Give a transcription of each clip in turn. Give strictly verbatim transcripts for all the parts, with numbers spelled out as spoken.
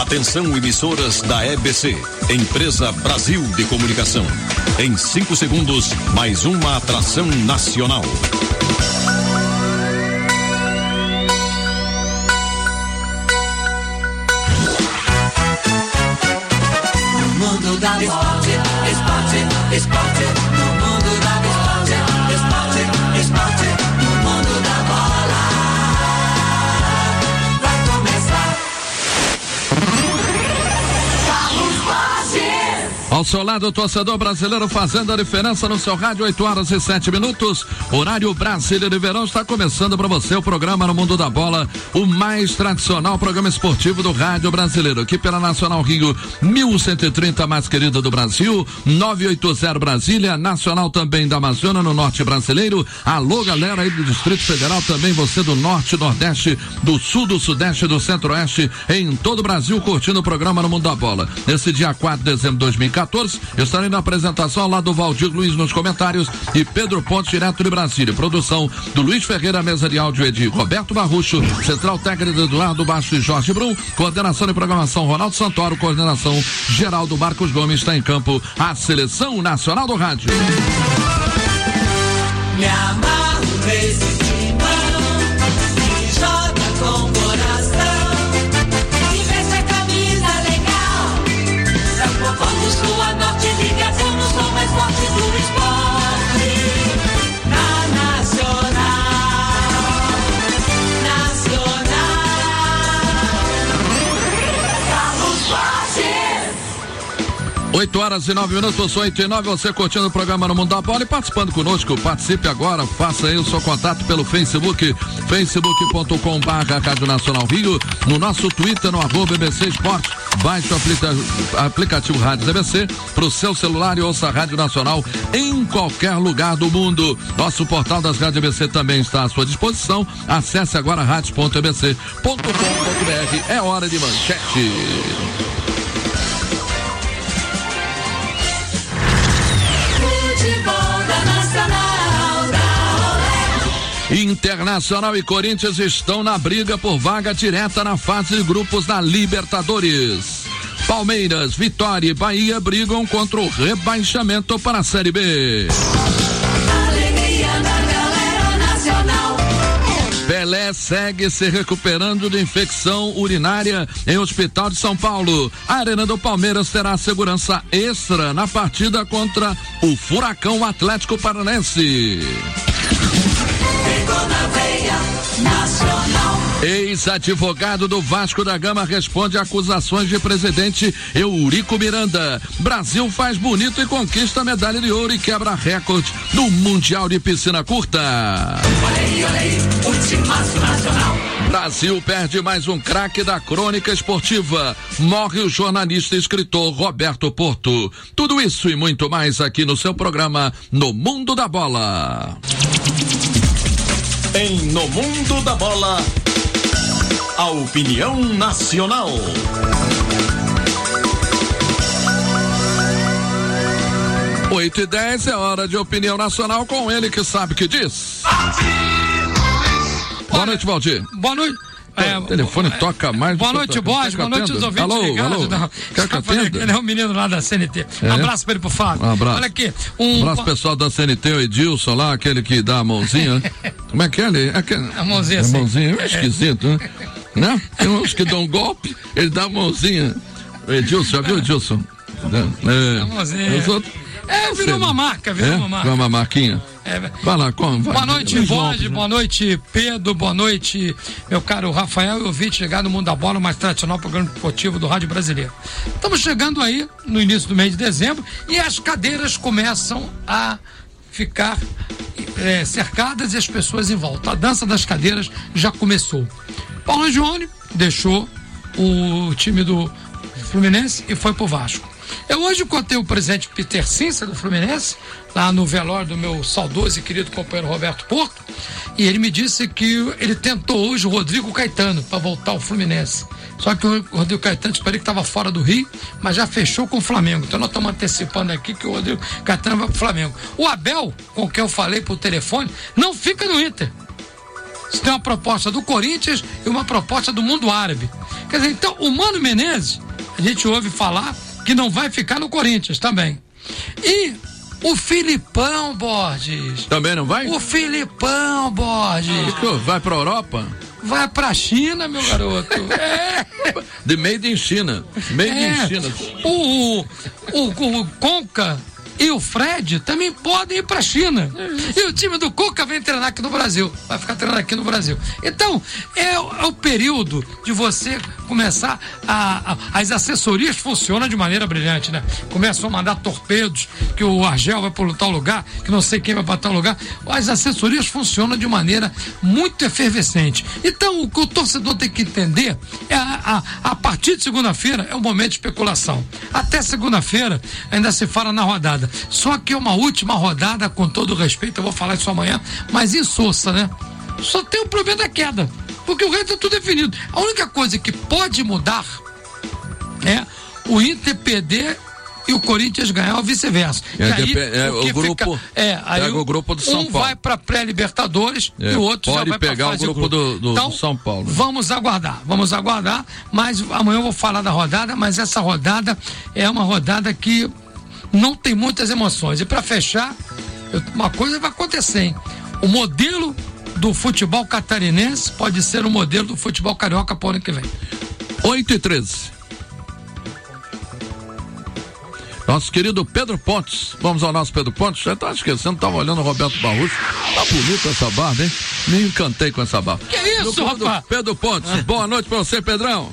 Atenção, emissoras da E B C, Empresa Brasil de Comunicação. Em cinco segundos, mais uma atração nacional. Mundo da esporte, esporte, esporte, no mundo da esporte, esporte, esporte, no mundo da bola. Vai começar. Carlos Borges. Ao seu lado, o torcedor brasileiro fazendo a diferença no seu rádio, oito horas e sete minutos. Horário brasileiro de verão está começando para você o programa No Mundo da Bola, o mais tradicional programa esportivo do rádio brasileiro. Aqui pela Nacional Rio, mil cento e trinta, mais querida do Brasil, nove oito zero Brasília, Nacional também da Amazônia, no norte brasileiro. Alô, galera aí do Distrito Federal, também você do norte, nordeste, do sul, do sudeste, do centro-oeste, em todo o Brasil, curtindo o programa No Mundo da Bola. Nesse dia quatro de dezembro de dois mil e quatorze, eu estarei na apresentação lá do Valdir Luiz nos comentários e Pedro Pontes, direto de Brasília. Produção do Luiz Ferreira, mesa de áudio é de Roberto Barrucho, central técnico Eduardo Baixo e Jorge Brum, coordenação de programação Ronaldo Santoro, coordenação geral do Marcos Gomes. Está em campo a Seleção Nacional do Rádio. Me amarro nesse timão que joga com coração e veste a camisa legal. São povão do sul a norte, ligação no som mais forte do esporte. Na Nacional, Nacional, Carlos Borges. oito horas e nove minutos, oito e nove, você curtindo o programa No Mundo da Bola e participando conosco. Participe agora, faça aí o seu contato pelo Facebook, facebook ponto com barra Rádio Nacional Rio, no nosso Twitter, no arroba B B C Esporte. Baixe o aplica, aplicativo Rádio B B C para o seu celular e ouça a Rádio Nacional em qualquer lugar do mundo. Nosso portal das Rádios B B C também está à sua disposição. Acesse agora rádios ponto e b c ponto com ponto b r. É hora de manchete. Internacional e Corinthians estão na briga por vaga direta na fase de grupos da Libertadores. Palmeiras, Vitória e Bahia brigam contra o rebaixamento para a Série B. Alegria da galera nacional. Pelé segue se recuperando de infecção urinária em Hospital de São Paulo. A Arena do Palmeiras terá segurança extra na partida contra o Furacão Atlético Paranaense. Na veia nacional. Ex-advogado do Vasco da Gama responde a acusações de presidente Eurico Miranda. Brasil faz bonito e conquista medalha de ouro e quebra recorde no Mundial de Piscina Curta. Olha aí, olha aí, o timaço nacional. Brasil perde mais um craque da crônica esportiva. Morre o jornalista e escritor Roberto Porto. Tudo isso e muito mais aqui no seu programa No Mundo da Bola. Em No Mundo da Bola, a opinião nacional. oito e dez é hora de opinião nacional com ele que sabe o que diz. Boa noite, Valdir. Boa noite. É, o telefone é, toca mais. Boa noite, Borges. Boa noite, os ouvintes alô, ligados. Alô, não, quer que atenda? Ele é um menino lá da C N T. É? Um abraço pra ele, pro Fábio. Um abraço. Olha aqui. Um abraço pessoal da C N T, o Edilson lá, aquele que dá a mãozinha. Como é que é ele? É que... A mãozinha, a sim. mãozinha é esquisito, né? Né? Tem uns que dão um golpe, ele dá a mãozinha. O Edilson, já viu, Edilson? É. A mãozinha. Os outros... É, virou uma marca, virou é? uma marca. Uma marquinha. É. Vai lá, como? Vai. Boa noite, Borges, boa noite, Pedro, boa noite, meu caro Rafael. Eu vi chegar no Mundo da Bola, o mais tradicional programa esportivo do Rádio Brasileiro. Estamos chegando aí no início do mês de dezembro e as cadeiras começam a ficar é, cercadas e as pessoas em volta. A dança das cadeiras já começou. Paulo Angione deixou o time do Fluminense e foi pro Vasco. Eu hoje contei o presidente Peter Cinza do Fluminense, lá no velório do meu saudoso e querido companheiro Roberto Porto, e ele me disse que ele tentou hoje o Rodrigo Caetano para voltar ao Fluminense. Só que o Rodrigo Caetano, esperei que estava fora do Rio, mas já fechou com o Flamengo. Então nós estamos antecipando aqui que o Rodrigo Caetano vai pro Flamengo. O Abel, com quem eu falei por telefone, não fica no Inter. Você tem uma proposta do Corinthians e uma proposta do mundo árabe. Quer dizer, então, o Mano Menezes, a gente ouve falar que não vai ficar no Corinthians também. E o Filipão, Borges. Também não vai? O Filipão, Borges. Ah. Vai pra Europa? Vai pra China, meu garoto. É. De made in China. Made é. in China. O, o, o, o Conca e o Fred também podem ir pra China. E o time do Cuca vem treinar aqui no Brasil. Vai ficar treinando aqui no Brasil. Então, é, é o período de você começar a, a... As assessorias funcionam de maneira brilhante, né? Começam a mandar torpedos, que o Argel vai para tal lugar, que não sei quem vai para tal lugar. As assessorias funcionam de maneira muito efervescente. Então, o que o torcedor tem que entender é a, a, a partir de segunda-feira é um momento de especulação. Até segunda-feira ainda se fala na rodada. Só que é uma última rodada, com todo respeito, eu vou falar isso amanhã, mas insossa, né? Só tem o problema da queda, porque o resto é tudo definido. A única coisa que pode mudar é o Inter perder e o Corinthians ganhar ou vice-versa. É, aí, é, o, o grupo fica, é, aí pega o grupo do São um Paulo. vai para pré-Libertadores é, e o outro pode já vai pegar pra fase o grupo do, do, então, do São Paulo. Vamos aguardar, vamos aguardar, mas amanhã eu vou falar da rodada, mas essa rodada é uma rodada que não tem muitas emoções. E para fechar, eu, uma coisa vai acontecer, hein? O modelo do futebol catarinense pode ser o modelo do futebol carioca para o ano que vem. oito e treze. Nosso querido Pedro Pontes. Vamos ao nosso Pedro Pontes. Já tá esquecendo, tava olhando o Roberto Barroso. Tá bonita essa barba, hein? Me encantei com essa barba. Que isso, rapaz? Pedro Pontes. Ah. Boa noite pra você, Pedrão.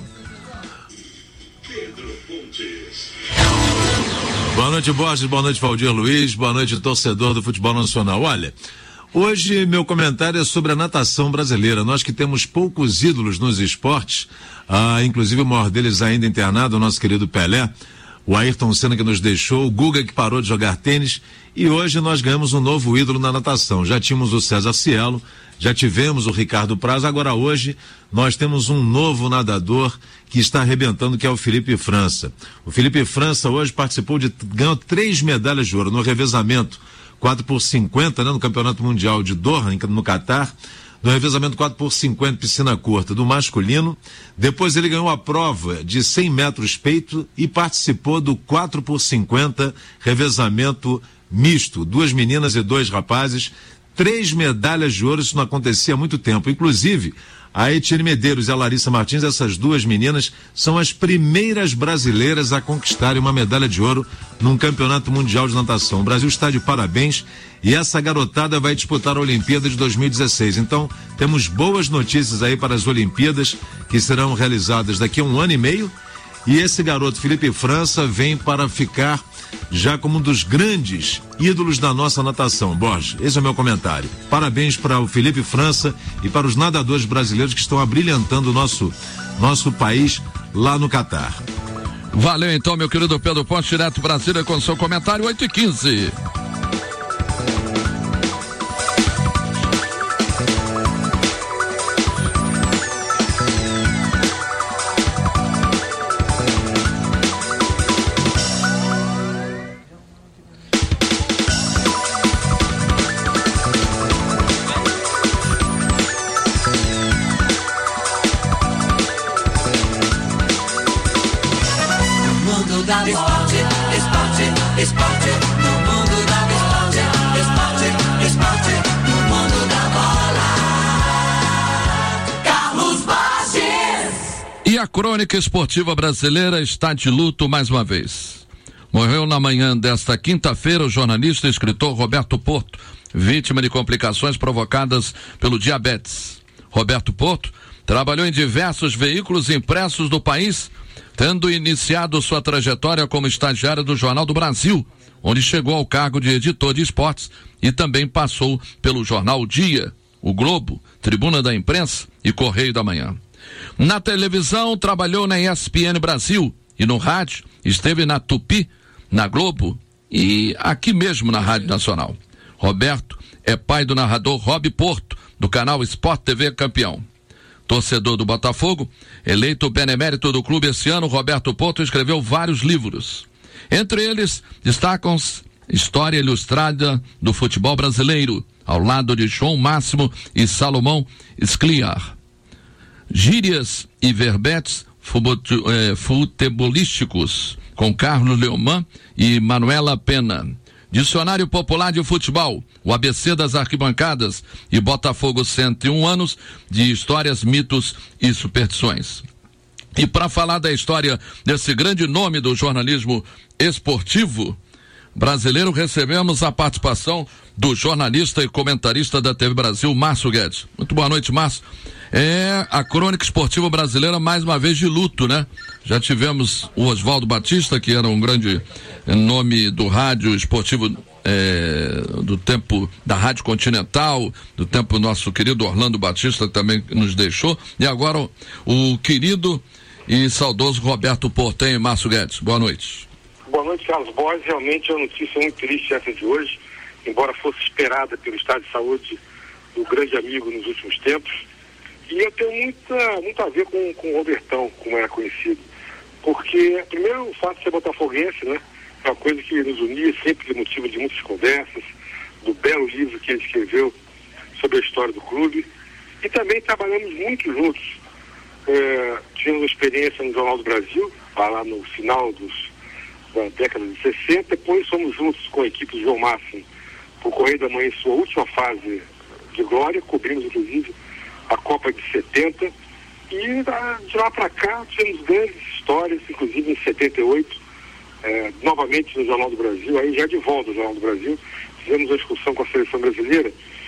Pedro Pontes. Boa noite, Borges. Boa noite, Valdir Luiz. Boa noite, torcedor do futebol nacional. Olha, hoje meu comentário é sobre a natação brasileira. Nós que temos poucos ídolos nos esportes, ah, inclusive o maior deles ainda internado, o nosso querido Pelé, o Ayrton Senna que nos deixou, o Guga que parou de jogar tênis, e hoje nós ganhamos um novo ídolo na natação. Já tínhamos o César Cielo, já tivemos o Ricardo Praz, agora hoje nós temos um novo nadador que está arrebentando, que é o Felipe França. O Felipe França hoje participou de, ganhou três medalhas de ouro no revezamento quatro por cinquenta, né, no Campeonato Mundial de Doha, no Catar, no revezamento quatro por cinquenta piscina curta do masculino. Depois ele ganhou a prova de cem metros peito e participou do quatro por cinquenta revezamento misto, duas meninas e dois rapazes, três medalhas de ouro. Isso não acontecia há muito tempo. Inclusive, a Etienne Medeiros e a Larissa Martins, essas duas meninas, são as primeiras brasileiras a conquistarem uma medalha de ouro num campeonato mundial de natação. O Brasil está de parabéns e essa garotada vai disputar a Olimpíada de dois mil e dezesseis. Então, temos boas notícias aí para as Olimpíadas, que serão realizadas daqui a um ano e meio. E esse garoto, Felipe França, vem para ficar já como um dos grandes ídolos da nossa natação. Borges, esse é o meu comentário. Parabéns para o Felipe França e para os nadadores brasileiros que estão abrilhantando o nosso, nosso país lá no Catar. Valeu então, meu querido Pedro Pontes, direto Brasília com seu comentário, oito e quinze. A crônica esportiva brasileira está de luto mais uma vez. Morreu na manhã desta quinta-feira o jornalista e escritor Roberto Porto, vítima de complicações provocadas pelo diabetes. Roberto Porto trabalhou em diversos veículos impressos do país, tendo iniciado sua trajetória como estagiário do Jornal do Brasil, onde chegou ao cargo de editor de esportes e também passou pelo jornal O Dia, O Globo, Tribuna da Imprensa e Correio da Manhã. Na televisão, trabalhou na E S P N Brasil e no rádio, esteve na Tupi, na Globo e aqui mesmo na Rádio Nacional. Roberto é pai do narrador Rob Porto, do canal Sport T V Campeão. Torcedor do Botafogo, eleito benemérito do clube esse ano, Roberto Porto escreveu vários livros. Entre eles, destacam-se História Ilustrada do Futebol Brasileiro, ao lado de João Máximo e Salomão Scliar. Gírias e verbetes futebolísticos, com Carlos Leoman e Manuela Pena. Dicionário Popular de Futebol, o A B C das Arquibancadas e Botafogo cento e um anos de histórias, mitos e superstições. E para falar da história desse grande nome do jornalismo esportivo brasileiro, recebemos a participação do jornalista e comentarista da T V Brasil, Márcio Guedes. Muito boa noite, Márcio. É a crônica esportiva brasileira mais uma vez de luto, né? Já tivemos o Oswaldo Batista, que era um grande nome do rádio esportivo é, do tempo da Rádio Continental, do tempo nosso querido Orlando Batista também nos deixou, e agora o, o querido e saudoso Roberto Portem. Márcio Guedes, boa noite. Boa noite, Carlos Borges. Realmente é uma notícia muito triste essa de hoje, embora fosse esperada pelo estado de saúde do grande amigo nos últimos tempos. E eu tenho muita, muito a ver com, com o Robertão, como era conhecido. Porque, primeiro, o fato de ser botafoguense, né? É uma coisa que nos unia, sempre de motivo de muitas conversas, do belo livro que ele escreveu sobre a história do clube. E também trabalhamos muito juntos. É, tivemos experiência no Jornal do Brasil, lá no final dos, da década de sessenta. Depois fomos juntos com a equipe do João Máximo para o Correio da Manhã em sua última fase de glória. Cobrimos, inclusive, a Copa de setenta. E da, de lá para cá tivemos grandes histórias, inclusive em setenta e oito, é, novamente no Jornal do Brasil, aí já de volta ao Jornal do Brasil, fizemos uma discussão com a seleção brasileira,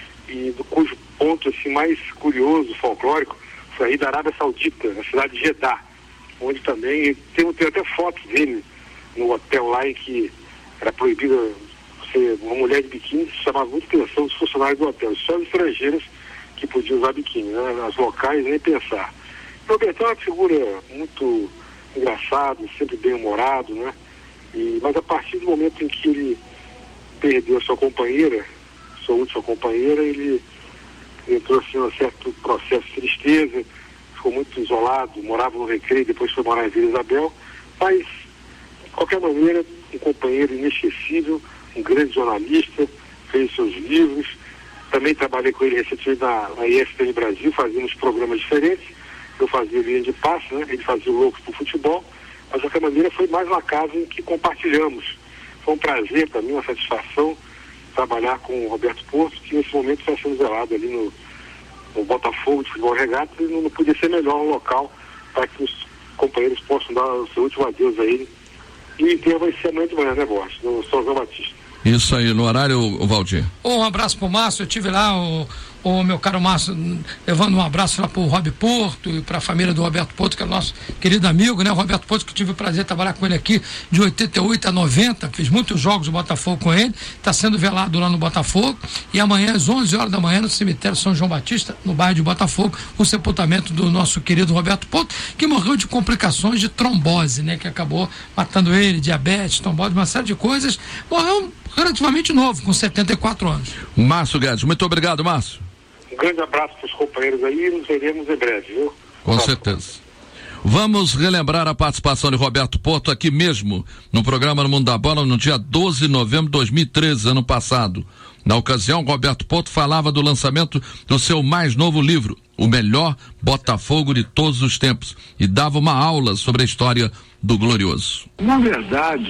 e do cujo ponto assim, mais curioso, folclórico, foi aí da Arábia Saudita, na cidade de Jeddah, onde também tem, tem até fotos dele no hotel lá em que era proibida ser uma mulher de biquíni, chamava muita atenção dos funcionários do hotel, só os estrangeiros que podiam usar biquíni, né? As locais nem pensar. O Robertão é uma figura muito engraçada, sempre bem-humorado, né? E, mas a partir do momento em que ele perdeu a sua companheira, sua última companheira, ele entrou assim num certo processo de tristeza, ficou muito isolado, morava no Recreio, depois foi morar em Vila Isabel, mas, de qualquer maneira, um companheiro inesquecível, um grande jornalista, fez seus livros. Também trabalhei com ele recentemente na, na E S P N Brasil, fazíamos programas diferentes. Eu fazia linha de passe, né? Ele fazia o Loucos pro Futebol, mas de qualquer maneira foi mais uma casa em que compartilhamos. Foi um prazer para mim, uma satisfação trabalhar com o Roberto Porto, que nesse momento está sendo velado ali no, no Botafogo de Futebol Regata, e não, não podia ser melhor um local para que os companheiros possam dar o seu último adeus a ele. E o enterro vai ser amanhã de manhã, né, Borges? No São João Batista. Isso aí, no horário, o Valdir. Um abraço pro Márcio, eu tive lá o, o meu caro Márcio, levando um abraço lá pro Rob Porto e pra família do Roberto Porto, que é nosso querido amigo, né? O Roberto Porto, que tive o prazer de trabalhar com ele aqui de oitenta e oito a noventa, fiz muitos jogos do Botafogo com ele, tá sendo velado lá no Botafogo, e amanhã às onze horas da manhã no cemitério São João Batista, no bairro de Botafogo, o sepultamento do nosso querido Roberto Porto, que morreu de complicações de trombose, né? Que acabou matando ele, diabetes, trombose, uma série de coisas, morreu relativamente novo, com setenta e quatro anos. Márcio Guedes, muito obrigado, Márcio. Um grande abraço para os companheiros aí e nos veremos em breve, viu? Com certeza. Vamos relembrar a participação de Roberto Porto aqui mesmo, no programa No Mundo da Bola, no dia doze de novembro de dois mil e treze, ano passado. Na ocasião, Roberto Porto falava do lançamento do seu mais novo livro, O Melhor Botafogo de Todos os Tempos, e dava uma aula sobre a história do Glorioso. Na verdade,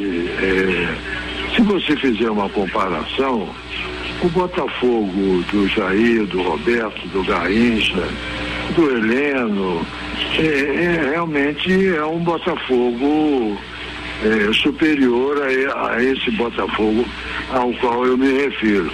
é, se você fizer uma comparação, o Botafogo do Jair, do Roberto, do Garrincha, do Heleno, é, é, realmente é um Botafogo é, superior a, a esse Botafogo ao qual eu me refiro.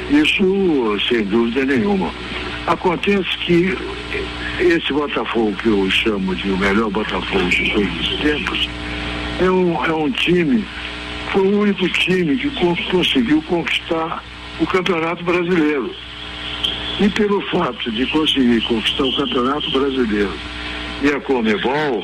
Isso sem dúvida nenhuma. Acontece que esse Botafogo que eu chamo de o melhor Botafogo de todos os tempos é um, é um time, foi o único time que conseguiu conquistar o Campeonato Brasileiro. E pelo fato de conseguir conquistar o Campeonato Brasileiro e a Conmebol,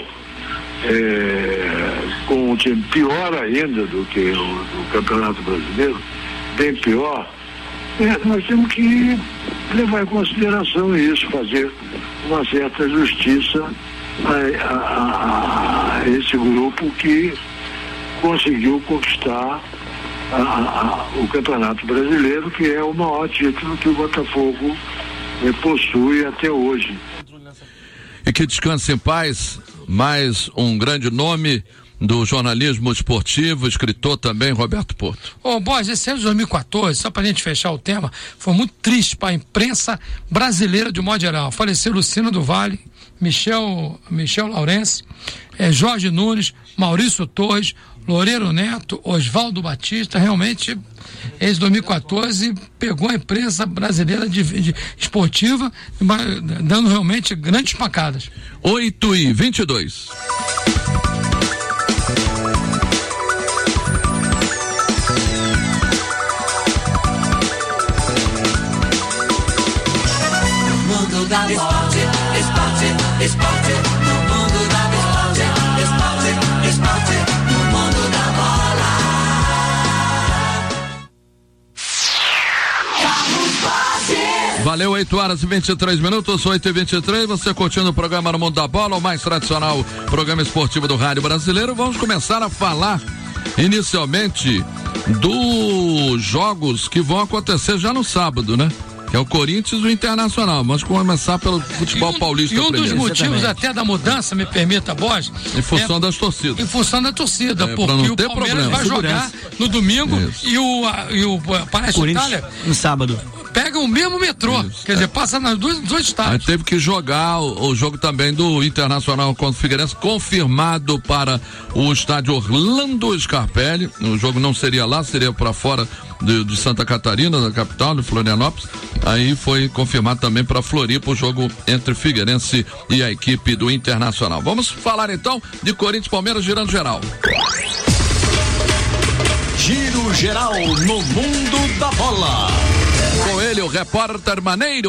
é, com um time pior ainda do que o, o Campeonato Brasileiro, bem pior, é, nós temos que levar em consideração isso, fazer uma certa justiça a, a, a esse grupo que conseguiu conquistar a, a, o Campeonato Brasileiro, que é o maior título que o Botafogo eh, possui até hoje. E que descanse em paz, mais um grande nome do jornalismo esportivo, escritor também, Roberto Porto. Ô, Borges, esse ano de dois mil e quatorze, só pra gente fechar o tema, foi muito triste para a imprensa brasileira de modo geral. Faleceu Luciano do Vale, Michel, Michel Laurence, eh, Jorge Nunes, Maurício Torres, Loureiro Neto, Oswaldo Batista. Realmente, esse dois mil e quatorze pegou a imprensa brasileira de, de esportiva, dando realmente grandes pancadas. oito e vinte e dois. Mundo da esporte, esporte, esporte, no mundo da esporte, esporte, esporte, no mundo da bola. Carlos Borges. Valeu, oito horas e vinte e três minutos, oito e vinte e três, você curtindo o programa No Mundo da Bola, o mais tradicional programa esportivo do rádio brasileiro. Vamos começar a falar inicialmente dos jogos que vão acontecer já no sábado, né? Que é o Corinthians e o Internacional. Vamos começar pelo futebol e um, paulista E um primeiro. dos motivos Exatamente. até da mudança, me permita, Borges, em função é, das torcidas. Em função da torcida, é, porque o Palmeiras problema. vai Segurança. jogar no domingo. Isso. e o, a, e o Parece Itália no sábado. Pega o mesmo metrô, Isso. quer dizer, passa nas duas, dois estádios. Aí teve que jogar o, o jogo também do Internacional contra o Figueirense, confirmado para o estádio Orlando Scarpelli. O jogo não seria lá, seria para fora de, de Santa Catarina, da capital, de Florianópolis. Aí foi confirmado também para Floripa o jogo entre Figueirense e a equipe do Internacional. Vamos falar então de Corinthians e Palmeiras, girando geral. Giro geral no mundo da bola. Com ele, o repórter maneiro,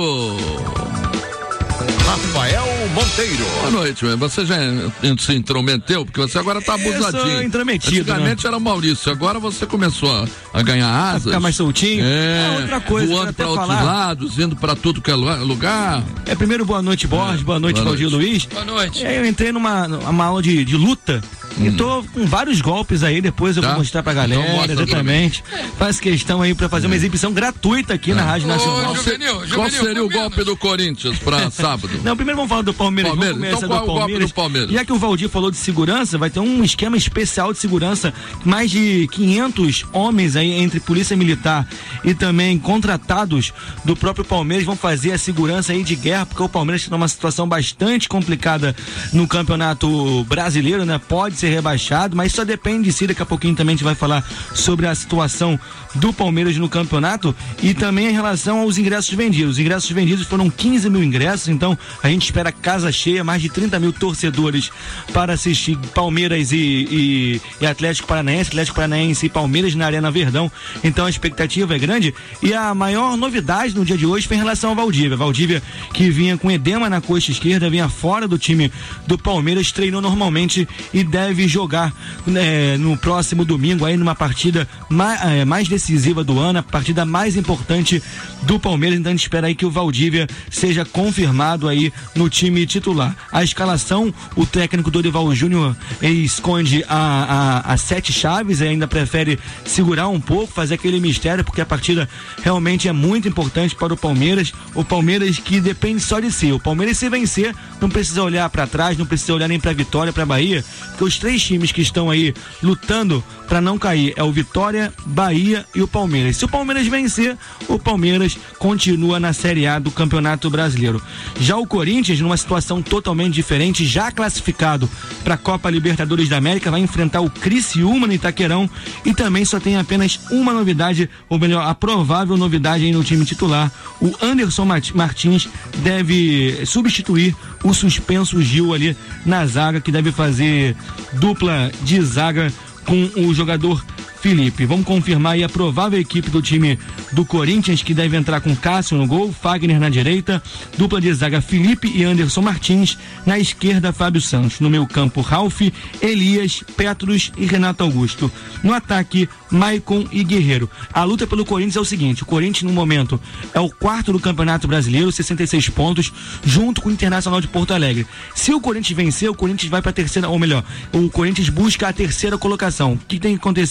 Rafael Monteiro. Boa noite, meu. Você já se intrometeu? Porque você agora tá abusadinho. Eu sou intrometido, Antigamente né? era o Maurício, agora você começou a, a ganhar asas. Ficar mais soltinho. É, é outra coisa. voando pra outros falar. lados, indo pra tudo que é lugar. É, primeiro, boa noite, Borges, é, boa noite, Valdir Luiz. Boa noite. É, eu entrei numa, numa aula de, de luta. Hum. E tô com vários golpes aí, depois eu tá. vou mostrar pra galera, então exatamente. Faço questão aí pra fazer é. uma exibição gratuita aqui é. na Rádio Ô, Nacional. Juvenil, Juvenil, Qual seria o menos. golpe do Corinthians pra sábado? Não, primeiro vamos falar do Palmeiras. Palmeiras. Vamos então qual é o golpe do Palmeiras? Já que o Valdir falou de segurança, vai ter um esquema especial de segurança, mais de quinhentos homens aí entre polícia militar e também contratados do próprio Palmeiras vão fazer a segurança aí de guerra, porque o Palmeiras está numa situação bastante complicada no Campeonato Brasileiro, né? Pode ser rebaixado, mas só depende de si. Daqui a pouquinho também a gente vai falar sobre a situação do Palmeiras no campeonato e também em relação aos ingressos vendidos. Os ingressos vendidos foram quinze mil ingressos, então a gente espera casa cheia, mais de trinta mil torcedores para assistir Palmeiras e, e, e Atlético Paranaense, Atlético Paranaense e Palmeiras na Arena Verdão. Então a expectativa é grande e a maior novidade no dia de hoje foi em relação ao Valdívia. Valdívia, que vinha com edema na coxa esquerda, vinha fora do time do Palmeiras, treinou normalmente e deve jogar é, no próximo domingo aí numa partida mais, é, mais decisiva do ano, a partida mais importante do Palmeiras. Então a gente espera aí que o Valdívia seja confirmado aí no time titular. A escalação, o técnico Dorival Júnior esconde a, a, a sete chaves, ainda prefere segurar um pouco, fazer aquele mistério, porque a partida realmente é muito importante para o Palmeiras. O Palmeiras que depende só de si. O Palmeiras, se vencer, não precisa olhar para trás, não precisa olhar nem para Vitória, para Bahia, porque os três times que estão aí lutando para não cair é o Vitória, Bahia e o Palmeiras. Se o Palmeiras vencer, o Palmeiras continua na Série A do Campeonato Brasileiro. Já o Corinthians, numa situação totalmente diferente, já classificado para a Copa Libertadores da América, vai enfrentar o Criciúma no Itaquerão e também só tem apenas uma novidade, ou melhor, a provável novidade aí no time titular. O Anderson Martins deve substituir o suspenso Gil ali na zaga, que deve fazer dupla de zaga com o jogador Felipe. Vamos confirmar aí a provável equipe do time do Corinthians, que deve entrar com Cássio no gol, Fagner na direita, dupla de zaga Felipe e Anderson Martins, na esquerda Fábio Santos, no meio campo Ralf, Elias, Petros e Renato Augusto, no ataque Maicon e Guerreiro. A luta pelo Corinthians é o seguinte: o Corinthians no momento é o quarto do Campeonato Brasileiro, sessenta e seis pontos, junto com o Internacional de Porto Alegre. Se o Corinthians vencer, o Corinthians vai para a terceira, ou melhor, o Corinthians busca a terceira colocação. O que tem que acontecer?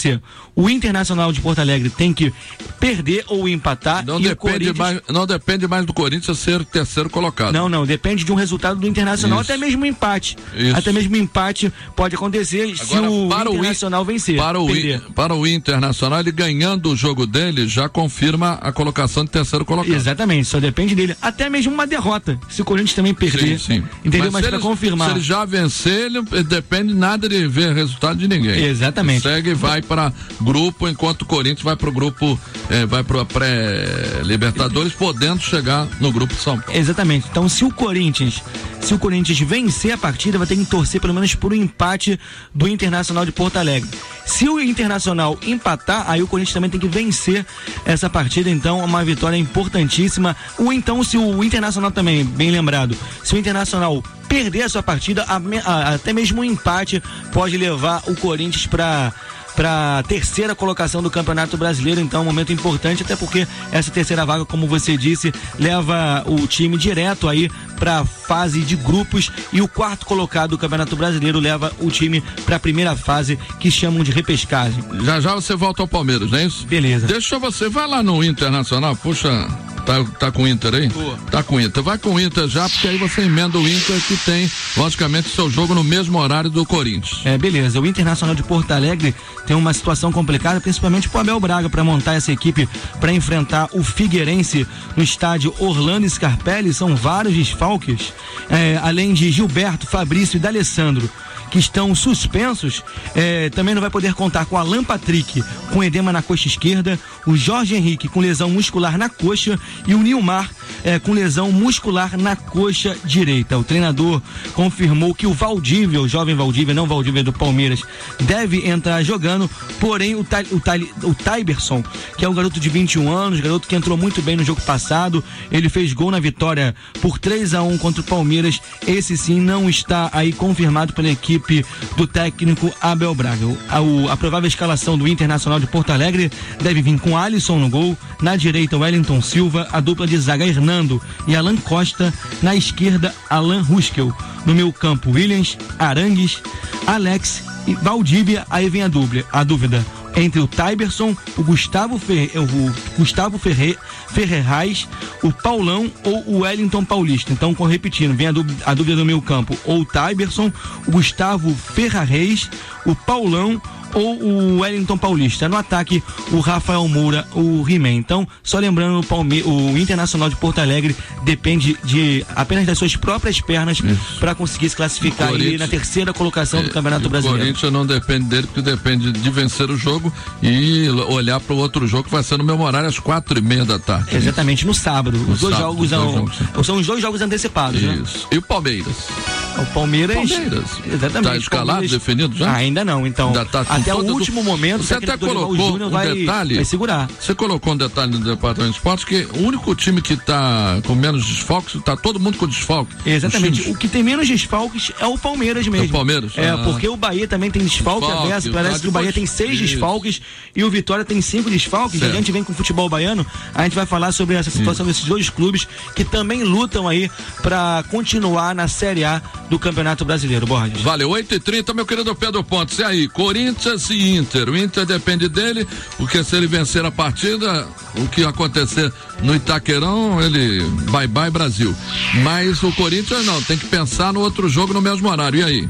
o Internacional de Porto Alegre tem que perder ou empatar. Não, e depende, o Corinthians... mais, não depende mais do Corinthians ser terceiro colocado. Não, não, depende de um resultado do Internacional, Isso. até mesmo um empate. Isso. Até mesmo um empate pode acontecer. Agora, se o para Internacional o, vencer. Para o, perder. para o Internacional, ele ganhando o jogo dele, já confirma a colocação de terceiro colocado. Exatamente, só depende dele. Até mesmo uma derrota. Se o Corinthians também perder. Sim, sim. Entendeu? Mas, Mas para confirmar. Se ele já vencer, ele depende nada de ver resultado de ninguém. Exatamente. Ele segue e vai para grupo, enquanto o Corinthians vai para o grupo, eh, vai para a pré-Libertadores, podendo chegar no grupo de São Paulo. Exatamente. Então, se o Corinthians, se o Corinthians vencer a partida, vai ter que torcer pelo menos por um empate do Internacional de Porto Alegre. Se o Internacional empatar, aí o Corinthians também tem que vencer essa partida. Então, uma vitória importantíssima. Ou então, se o Internacional também, bem lembrado, se o Internacional perder a sua partida, a, a, até mesmo um empate pode levar o Corinthians para para terceira colocação do Campeonato Brasileiro. Então, um momento importante, até porque essa terceira vaga, como você disse, leva o time direto aí para a fase de grupos, e o quarto colocado do Campeonato Brasileiro leva o time para a primeira fase, que chamam de repescagem. Já já você volta ao Palmeiras, não é isso? Beleza. Deixa você, vai lá no Internacional, puxa, tá, tá com o Inter aí? Boa. Tá com o Inter, vai com o Inter já, porque aí você emenda o Inter, que tem, logicamente, seu jogo no mesmo horário do Corinthians. É, beleza. O Internacional de Porto Alegre tem uma situação complicada, principalmente pro Abel Braga, para montar essa equipe para enfrentar o Figueirense no estádio Orlando Scarpelli. São vários desfalques, é, além de Gilberto, Fabrício e D'Alessandro, que estão suspensos. É, também não vai poder contar com Alan Patrick, com edema na coxa esquerda, o Jorge Henrique com lesão muscular na coxa e o Nilmar é, com lesão muscular na coxa direita. O treinador confirmou que o Valdívia, o jovem Valdívia, não Valdívia do Palmeiras, deve entrar jogando, porém o, Ta, o, Ta, o Taiberson, que é um garoto de vinte e um anos, garoto que entrou muito bem no jogo passado, ele fez gol na vitória por três a um contra o Palmeiras, esse sim não está aí confirmado pela equipe do técnico Abel Braga. A, o, a provável escalação do Internacional de Porto Alegre deve vir com Alisson no gol, na direita Wellington Silva, a dupla de zaga Hernando e Alan Costa, na esquerda Alan Ruskel, no meio campo Williams, Arangues, Alex e Valdívia. Aí vem a dúvida, a dúvida entre o Taiberson, o Gustavo Ferre, o Gustavo Ferre, Ferrerais, o Paulão ou o Wellington Paulista. Então, com, repetindo, vem a dúvida, a dúvida do meio campo, ou o Taiberson, o Gustavo Ferrerais, o Paulão ou o Wellington Paulista. No ataque, o Rafael Moura, o He-Man. Então, só lembrando, o, Palme... o Internacional de Porto Alegre depende de apenas das suas próprias pernas para conseguir se classificar aí na terceira colocação do Campeonato Brasileiro. O Corinthians não depende dele, porque depende de vencer o jogo e olhar para o outro jogo que vai ser no mesmo horário às quatro e meia da tarde. Exatamente, no sábado. Os dois sábado, jogos, dois são, jogos. são os dois jogos antecipados, Isso. né? E o Palmeiras? O Palmeiras. Palmeiras. Exatamente. Tá escalado, Palmeiras... definido já? Ainda não, então. Ainda tá até o todo... último momento, você o até colocou colocou um vai, detalhe. vai segurar. Você colocou um detalhe no departamento de esportes que o único time que está com menos desfalques, está todo mundo com desfalque. Exatamente. O que tem menos desfalques é o Palmeiras mesmo. É o Palmeiras? É, ah. porque o Bahia também tem desfalque, desfalque a Versa, parece que o Bahia tem seis Isso. desfalques e o Vitória tem cinco desfalques. Certo. A gente vem com o futebol baiano, a gente vai falar sobre essa situação Isso. desses dois clubes que também lutam aí para continuar na Série A do Campeonato Brasileiro, Borges. Valeu, oito e trinta, meu querido Pedro Pontes. E aí, Corinthians e Inter. O Inter depende dele, porque se ele vencer a partida, o que acontecer no Itaquerão, ele bye bye Brasil. Mas o Corinthians não, tem que pensar no outro jogo no mesmo horário. E aí?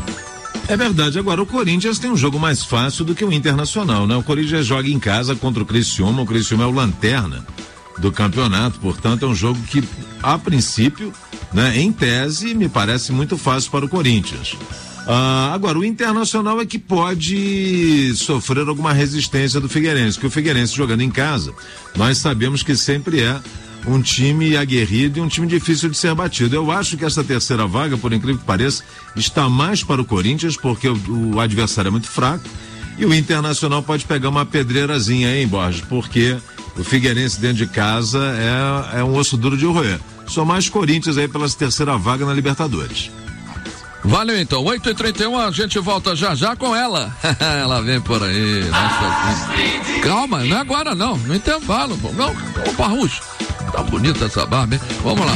É verdade, agora o Corinthians tem um jogo mais fácil do que o Internacional, né? O Corinthians joga em casa contra o Criciúma, o Criciúma é o lanterna do campeonato, portanto é um jogo que, a princípio, né, em tese, me parece muito fácil para o Corinthians. Ah, agora, o Internacional é que pode sofrer alguma resistência do Figueirense, que o Figueirense jogando em casa, nós sabemos que sempre é um time aguerrido e um time difícil de ser batido. Eu acho que essa terceira vaga, por incrível que pareça, está mais para o Corinthians, porque o, o adversário é muito fraco, e o Internacional pode pegar uma pedreirazinha aí, Borges, porque o Figueirense dentro de casa é, é um osso duro de roer. Só mais Corinthians aí pela terceira vaga na Libertadores. Valeu então, oito e trinta e um, a gente volta já já com ela. Ela vem por aí. Nossa, calma, não é agora não, no intervalo. Não, ô Parrucho, tá bonita essa barba, hein? Vamos lá.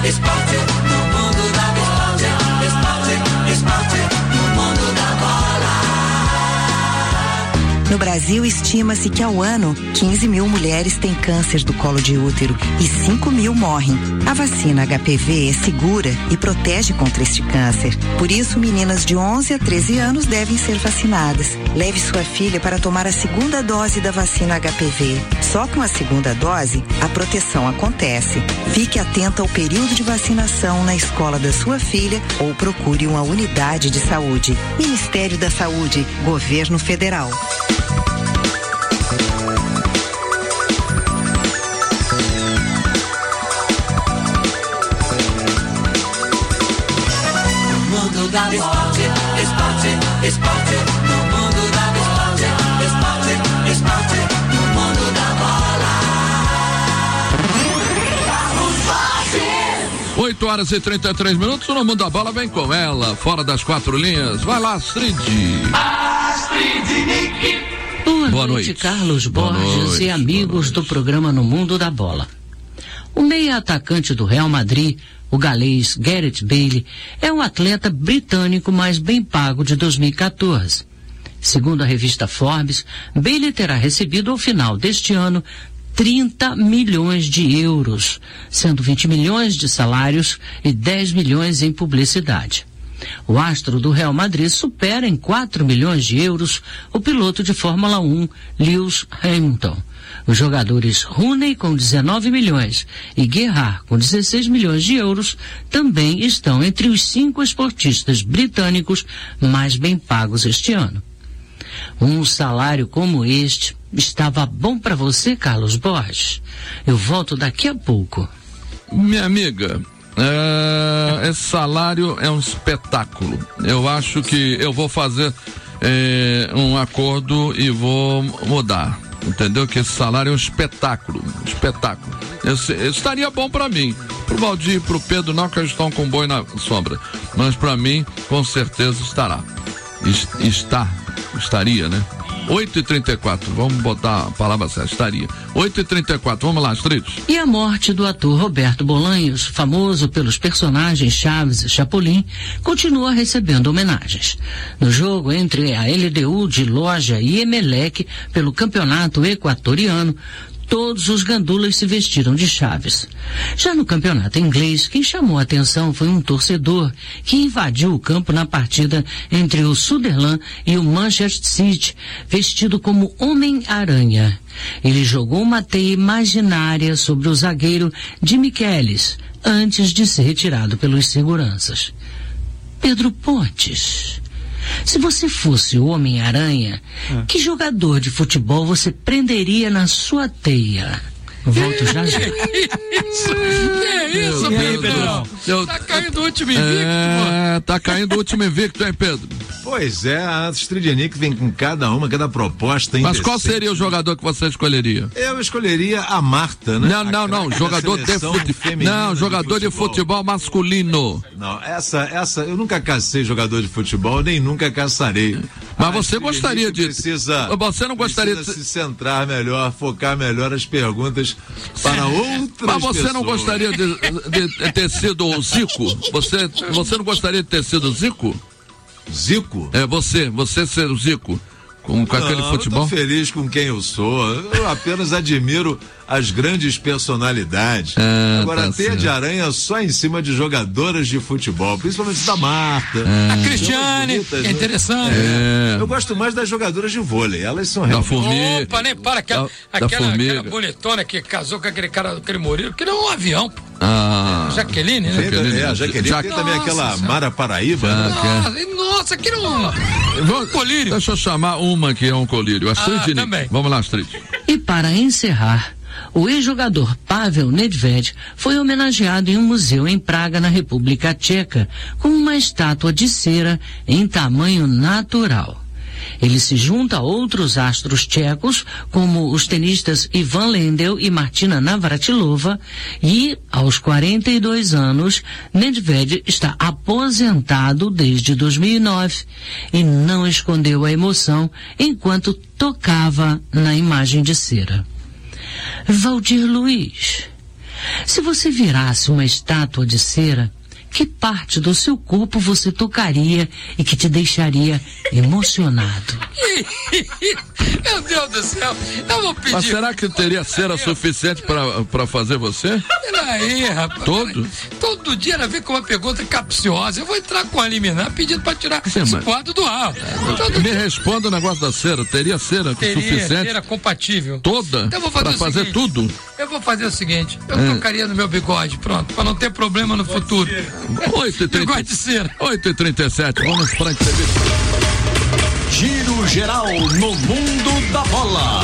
esporte no mundo da bola. Esporte, esporte no mundo da bola. No Brasil, estima-se que ao ano, quinze mil mulheres têm câncer do colo de útero e cinco mil morrem. A vacina H P V é segura e protege contra este câncer. Por isso, meninas de onze a treze anos devem ser vacinadas. Leve sua filha para tomar a segunda dose da vacina H P V. Só com a segunda dose, a proteção acontece. Fique atenta ao período de vacinação na escola da sua filha ou procure uma unidade de saúde. Ministério da Saúde, Governo Federal. Da esporte, esporte, esporte no mundo da bola. Esporte, esporte no mundo da bola. oito horas e trinta e três minutos no mundo da bola, vem com ela, fora das quatro linhas. Vai lá, Astrid. Astrid Nick. Boa, Boa noite, noite, Carlos Boa Borges noite, e amigos do programa No Mundo da Bola. O meia-atacante do Real Madrid, o galês Gareth Bale, é o atleta britânico mais bem pago de dois mil e quatorze. Segundo a revista Forbes, Bale terá recebido ao final deste ano trinta milhões de euros, sendo vinte milhões de salários e dez milhões em publicidade. O astro do Real Madrid supera em quatro milhões de euros o piloto de Fórmula um, Lewis Hamilton. Os jogadores Rooney, com dezenove milhões, e Gerrard, com dezesseis milhões de euros, também estão entre os cinco esportistas britânicos mais bem pagos este ano. Um salário como este estava bom para você, Carlos Borges? Eu volto daqui a pouco. Minha amiga, é, esse salário é um espetáculo. Eu acho que eu vou fazer é, um acordo e vou mudar. Entendeu? Que esse salário é um espetáculo, um espetáculo. Esse, esse estaria bom para mim, pro Valdir e pro Pedro não, que eles estão com boi na sombra, mas para mim com certeza estará. Est, está, estaria, né? oito e trinta e quatro, vamos botar a palavra certa, estaria. oito e trinta e quatro, vamos lá, Astrid. E a morte do ator Roberto Bolanhos, famoso pelos personagens Chaves e Chapolin, continua recebendo homenagens. No jogo entre a L D U de Loja e Emelec pelo campeonato equatoriano, todos os gandulas se vestiram de Chaves. Já no campeonato inglês, quem chamou a atenção foi um torcedor que invadiu o campo na partida entre o Sunderland e o Manchester City, vestido como Homem-Aranha. Ele jogou uma teia imaginária sobre o zagueiro de Michelis, antes de ser retirado pelos seguranças. Pedro Pontes, se você fosse o Homem-Aranha, é. que jogador de futebol você prenderia na sua teia? Volto já já. Que isso? Que isso, Pedro? Eu, tá caindo o último invicto, é, mano. Tá caindo o último invicto, hein, Pedro? Pois é, a Astrid Nick vem com cada uma, cada proposta. Mas qual seria o jogador que você escolheria? Eu escolheria a Marta, né? Não, não, não, jogador de futebol. Não, jogador de futebol. de futebol masculino. Não, essa, essa, eu nunca cacei jogador de futebol, nem nunca caçarei. Mas você gostaria de... Precisa, você não gostaria de... se centrar melhor, focar melhor as perguntas para outras Mas você pessoas. não gostaria de, de ter sido o Zico? Você, você não gostaria de ter sido o Zico? Zico? É, você, você ser o Zico, com, com não, aquele futebol? Eu tô feliz com quem eu sou, eu apenas admiro as grandes personalidades. É, Agora, tá teia certo. de aranha só em cima de jogadoras de futebol, principalmente da Marta. É. A Cristiane, bonitas, é interessante. É. É. Eu gosto mais das jogadoras de vôlei, elas são realmente... Da formiga. Opa, nem para, aquela, da, aquela, da aquela bonitona que casou com aquele cara, aquele Murilo, que não é um avião, pô. Ah, Jaqueline, né? Jaqueline, é, a Jaqueline tem também aquela Mara Paraíba. Nossa, né? Nossa, que não... Um colírio. Deixa eu chamar uma que é um colírio. Astrid ah, também. Vamos lá, Astrid. E para encerrar, o ex-jogador Pavel Nedved foi homenageado em um museu em Praga, na República Tcheca, com uma estátua de cera em tamanho natural. Ele se junta a outros astros tchecos, como os tenistas Ivan Lendl e Martina Navratilova, e, aos quarenta e dois anos, Nedved está aposentado desde dois mil e nove e não escondeu a emoção enquanto tocava na imagem de cera. Valdir Luiz, Se você virasse uma estátua de cera, que parte do seu corpo você tocaria e que te deixaria emocionado? Meu Deus do céu, eu vou pedir. Mas será que teria cera suficiente para fazer você? Peraí, rapaz. Todo? Todo dia ela vem com uma pergunta capciosa. Eu vou entrar com a liminar pedindo para tirar Sim, esse mas... quadro do ar. Me dia... responda o negócio da cera. Teria cera teria, suficiente? Cera compatível. Toda? Então eu vou fazer pra o fazer seguinte, tudo? Eu vou fazer o seguinte. Eu é. tocaria no meu bigode, pronto, para não ter problema no futuro. oito e trinta... Bigode de cera. oito e trinta e sete, vamos para a entrevista. Giro geral no mundo da bola.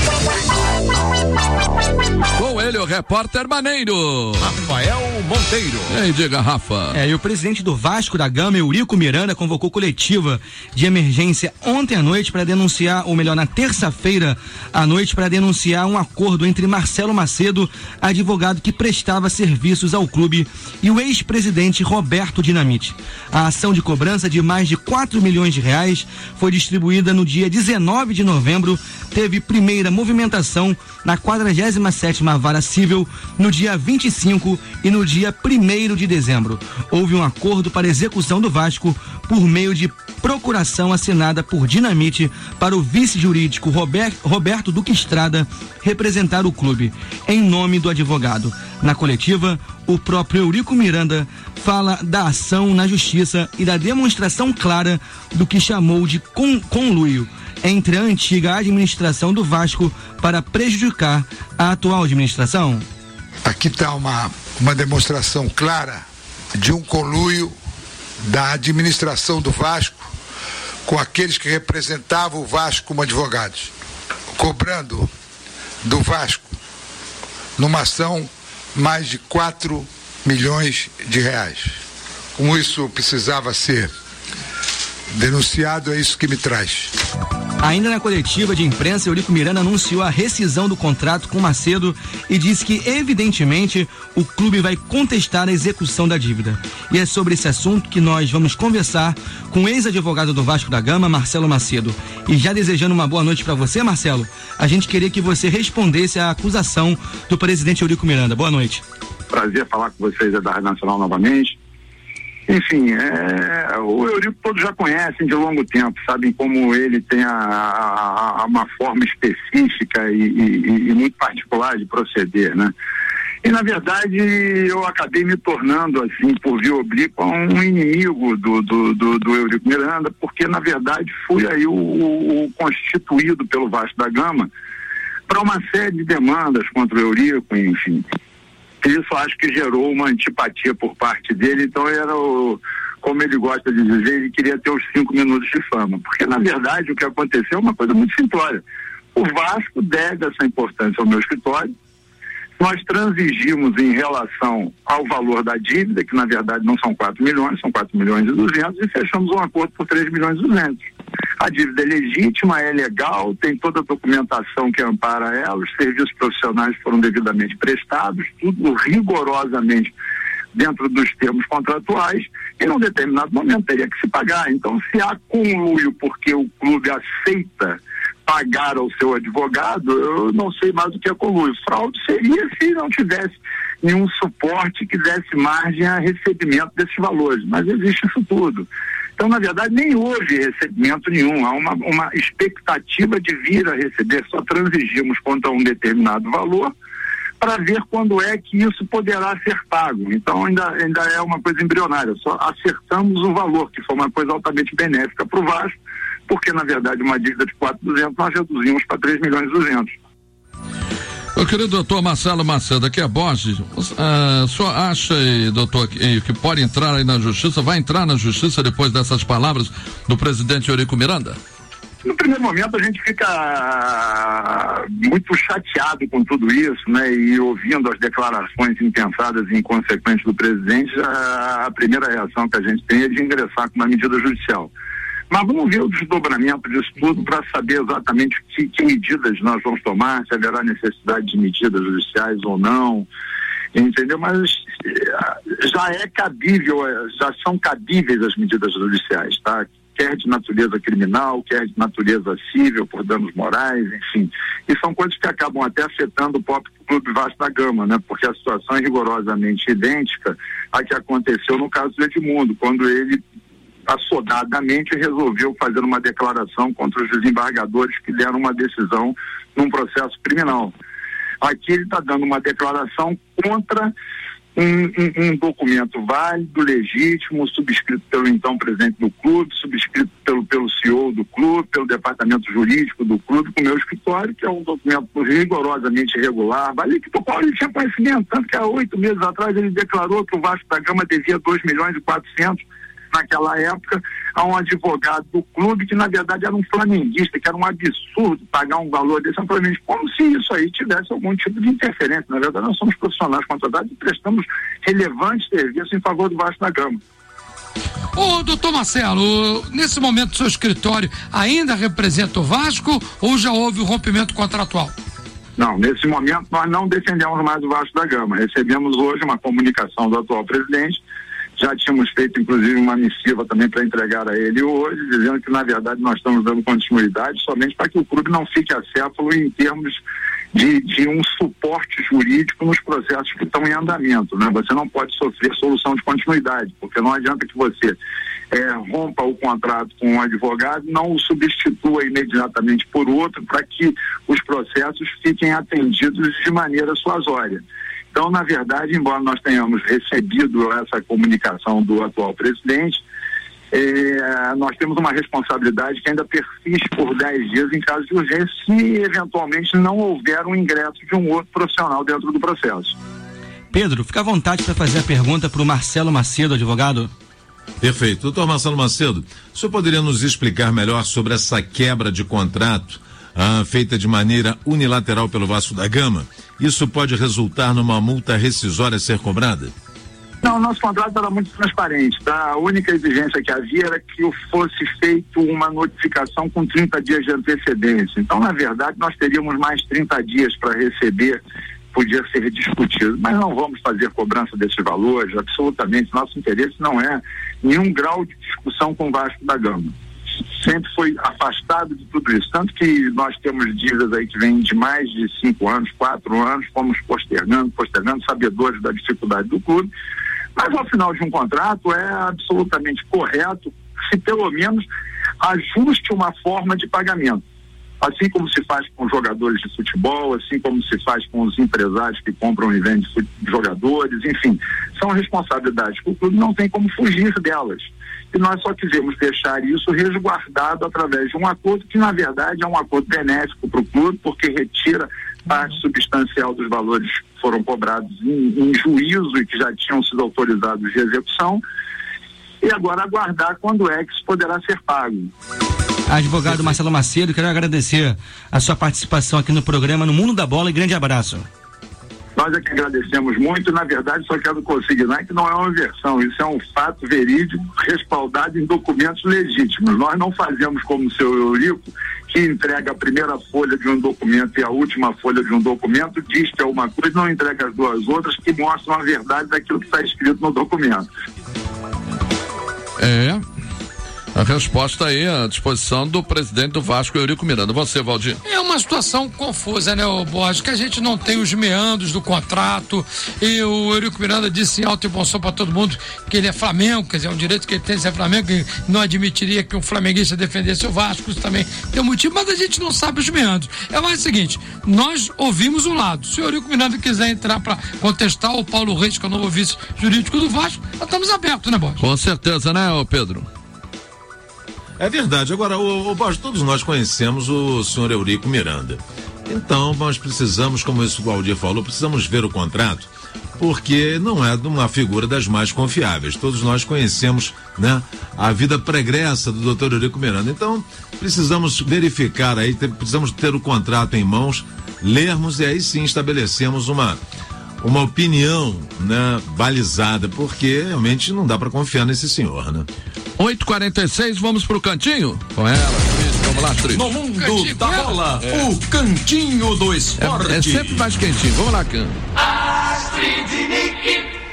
Com ele, o repórter Maneiro, Rafael Monteiro. E aí, diga, Rafa. É, e o presidente do Vasco da Gama, Eurico Miranda, convocou coletiva de emergência ontem à noite para denunciar, ou melhor, na terça-feira à noite, para denunciar um acordo entre Marcelo Macedo, advogado que prestava serviços ao clube, e o ex-presidente Roberto Dinamite. A ação de cobrança de mais de quatro milhões de reais foi distribuída no dia dezenove de novembro, teve primeira movimentação na quadragésima sétima Vara Civil no dia vinte e cinco e no dia primeiro de dezembro. Houve um acordo para execução do Vasco por meio de procuração assinada por Dinamite para o vice-jurídico Robert, Roberto Duque Estrada representar o clube, em nome do advogado. Na coletiva, o próprio Eurico Miranda fala da ação na justiça e da demonstração clara do que chamou de con- conluio entre a antiga administração do Vasco para prejudicar a atual administração. Aqui está uma, uma demonstração clara de um conluio da administração do Vasco com aqueles que representavam o Vasco como advogados, cobrando do Vasco, numa ação, mais de quatro milhões de reais. Como isso precisava ser denunciado, é isso que me traz. Ainda na coletiva de imprensa, Eurico Miranda anunciou a rescisão do contrato com Macedo e disse que, evidentemente, o clube vai contestar a execução da dívida. E é sobre esse assunto que nós vamos conversar com o ex-advogado do Vasco da Gama, Marcelo Macedo. E já desejando uma boa noite para você, Marcelo, a gente queria que você respondesse à acusação do presidente Eurico Miranda. Boa noite. Prazer falar com vocês, é da Rádio Nacional novamente. Enfim, é, o Eurico todos já conhecem de longo tempo, sabem como ele tem a, a, a uma forma específica e, e, e muito particular de proceder, né? E na verdade eu acabei me tornando, assim, por via oblíqua, um inimigo do, do, do, do Eurico Miranda, porque na verdade fui aí o, o, o constituído pelo Vasco da Gama para uma série de demandas contra o Eurico, enfim. Isso acho que gerou uma antipatia por parte dele, então era o, como ele gosta de dizer, ele queria ter os cinco minutos de fama, porque na verdade o que aconteceu é uma coisa muito simplória. O Vasco deve essa importância ao meu escritório, nós transigimos em relação ao valor da dívida, que na verdade não são quatro milhões, são quatro milhões e duzentos, e fechamos um acordo por três milhões e duzentos. A dívida é legítima, é legal, tem toda a documentação que ampara ela, os serviços profissionais foram devidamente prestados, tudo rigorosamente dentro dos termos contratuais, e num determinado momento teria que se pagar. Então, se há conluio porque o clube aceita pagar ao seu advogado, eu não sei mais o que é conluio. Fraude seria se não tivesse nenhum suporte que desse margem a recebimento desses valores, mas existe isso tudo. Então, na verdade, nem houve recebimento nenhum, há uma, uma expectativa de vir a receber, só transigimos contra um determinado valor para ver quando é que isso poderá ser pago. Então, ainda, ainda é uma coisa embrionária, só acertamos o valor, que foi uma coisa altamente benéfica para o Vasco, porque, na verdade, uma dívida de quatro milhões e duzentos nós reduzimos para três milhões e duzentos. Meu querido doutor Marcelo Macedo, aqui é Borges. Uh, o senhor acha, doutor, que, que pode entrar aí na justiça, vai entrar na justiça depois dessas palavras do presidente Eurico Miranda? No primeiro momento a gente fica muito chateado com tudo isso, né? E ouvindo as declarações impensadas e inconsequentes do presidente, a, a primeira reação que a gente tem é de ingressar com uma medida judicial. Mas vamos ver o desdobramento disso tudo para saber exatamente que, que medidas nós vamos tomar, se haverá necessidade de medidas judiciais ou não, entendeu? Mas já é cabível, já são cabíveis as medidas judiciais, tá? quer de natureza criminal, quer de natureza civil, por danos morais, enfim. E são coisas que acabam até afetando o próprio Clube Vasco da Gama, né? Porque a situação é rigorosamente idêntica à que aconteceu no caso do Edmundo, quando ele assodadamente resolveu fazer uma declaração contra os desembargadores que deram uma decisão num processo criminal. Aqui ele está dando uma declaração contra um, um, um documento válido, legítimo, subscrito pelo então presidente do clube, subscrito pelo, pelo C E O do clube, pelo departamento jurídico do clube, com o meu escritório, que é um documento rigorosamente irregular, vale que o qual ele tinha conhecimento, tanto que há oito meses atrás ele declarou que o Vasco da Gama devia dois milhões e quatrocentos naquela época a um advogado do clube que na verdade era um flamenguista, que era um absurdo pagar um valor desse, como se isso aí tivesse algum tipo de interferência. Na verdade nós somos profissionais contratados e prestamos relevantes serviços em favor do Vasco da Gama. Ô, doutor Marcelo, nesse momento o seu escritório ainda representa o Vasco ou já houve um rompimento contratual? Não, nesse momento nós não defendemos mais o Vasco da Gama. Recebemos hoje uma comunicação do atual presidente. Já tínhamos feito, inclusive, uma missiva também para entregar a ele hoje, dizendo que, na verdade, nós estamos dando continuidade somente para que o clube não fique acéfalo em termos de, de um suporte jurídico nos processos que estão em andamento, né? Você não pode sofrer solução de continuidade, porque não adianta que você é, rompa o contrato com um advogado, não o substitua imediatamente por outro para que os processos fiquem atendidos de maneira suasória. Então, na verdade, embora nós tenhamos recebido essa comunicação do atual presidente, eh, nós temos uma responsabilidade que ainda persiste por dez dias em caso de urgência, se eventualmente não houver um ingresso de um outro profissional dentro do processo. Pedro, fica à vontade para fazer a pergunta para o Marcelo Macedo, advogado. Perfeito. Doutor Marcelo Macedo, o senhor poderia nos explicar melhor sobre essa quebra de contrato ah, feita de maneira unilateral pelo Vasco da Gama? Isso pode resultar numa multa rescisória a ser cobrada? Não, o nosso contrato era muito transparente, tá? A única exigência que havia era que fosse feito uma notificação com trinta dias de antecedência. Então, na verdade, nós teríamos mais trinta dias para receber, podia ser discutido, mas não vamos fazer cobrança desses valores, absolutamente. Nosso interesse não é nenhum grau de discussão com o Vasco da Gama. Sempre foi afastado de tudo isso, tanto que nós temos dívidas aí que vêm de mais de cinco anos, quatro anos, fomos postergando, postergando, sabedores da dificuldade do clube, mas ao final de um contrato é absolutamente correto se pelo menos ajuste uma forma de pagamento, assim como se faz com jogadores de futebol, assim como se faz com os empresários que compram e vendem jogadores, enfim, são responsabilidades que o clube não tem como fugir delas. E nós só quisemos deixar isso resguardado através de um acordo que, na verdade, é um acordo benéfico para o clube, porque retira parte substancial dos valores que foram cobrados em, em juízo e que já tinham sido autorizados de execução, e agora aguardar quando é que isso poderá ser pago. Advogado Marcelo Macedo, quero agradecer a sua participação aqui no programa No Mundo da Bola e grande abraço. Nós é que agradecemos muito, na verdade só quero consignar que não é uma versão, isso é um fato verídico respaldado em documentos legítimos. Nós não fazemos como o seu Eurico, que entrega a primeira folha de um documento e a última folha de um documento, diz que é uma coisa e não entrega as duas outras que mostram a verdade daquilo que está escrito no documento. É, a resposta aí à disposição do presidente do Vasco, Eurico Miranda. Você, Valdir? É uma situação confusa, né, o Borges, que a gente não tem os meandros do contrato, e o Eurico Miranda disse em alto e bom som para todo mundo que ele é Flamengo, quer dizer, é um direito que ele tem de ser Flamengo, que não admitiria que um flamenguista defendesse o Vasco, isso também tem um motivo, mas a gente não sabe os meandros. É mais o seguinte, nós ouvimos um lado, se o Eurico Miranda quiser entrar para contestar o Paulo Reis, que é o novo vice jurídico do Vasco, nós estamos abertos, né, Borges? Com certeza, né, Pedro? É verdade. Agora, o, o Borges, todos nós conhecemos o senhor Eurico Miranda. Então, nós precisamos, como isso o Valdir falou, precisamos ver o contrato, porque não é de uma figura das mais confiáveis. Todos nós conhecemos, né, a vida pregressa do doutor Eurico Miranda. Então, precisamos verificar aí, ter, precisamos ter o contrato em mãos, lermos e aí sim estabelecemos uma uma opinião, né, balizada, porque realmente não dá para confiar nesse senhor, né? oito e quarenta e seis, vamos pro cantinho? Com ela, vamos lá, Tris. No mundo cantinho, da bola, é. O cantinho do esporte. É, é sempre mais quentinho, vamos lá, Can. Astrid e Nick.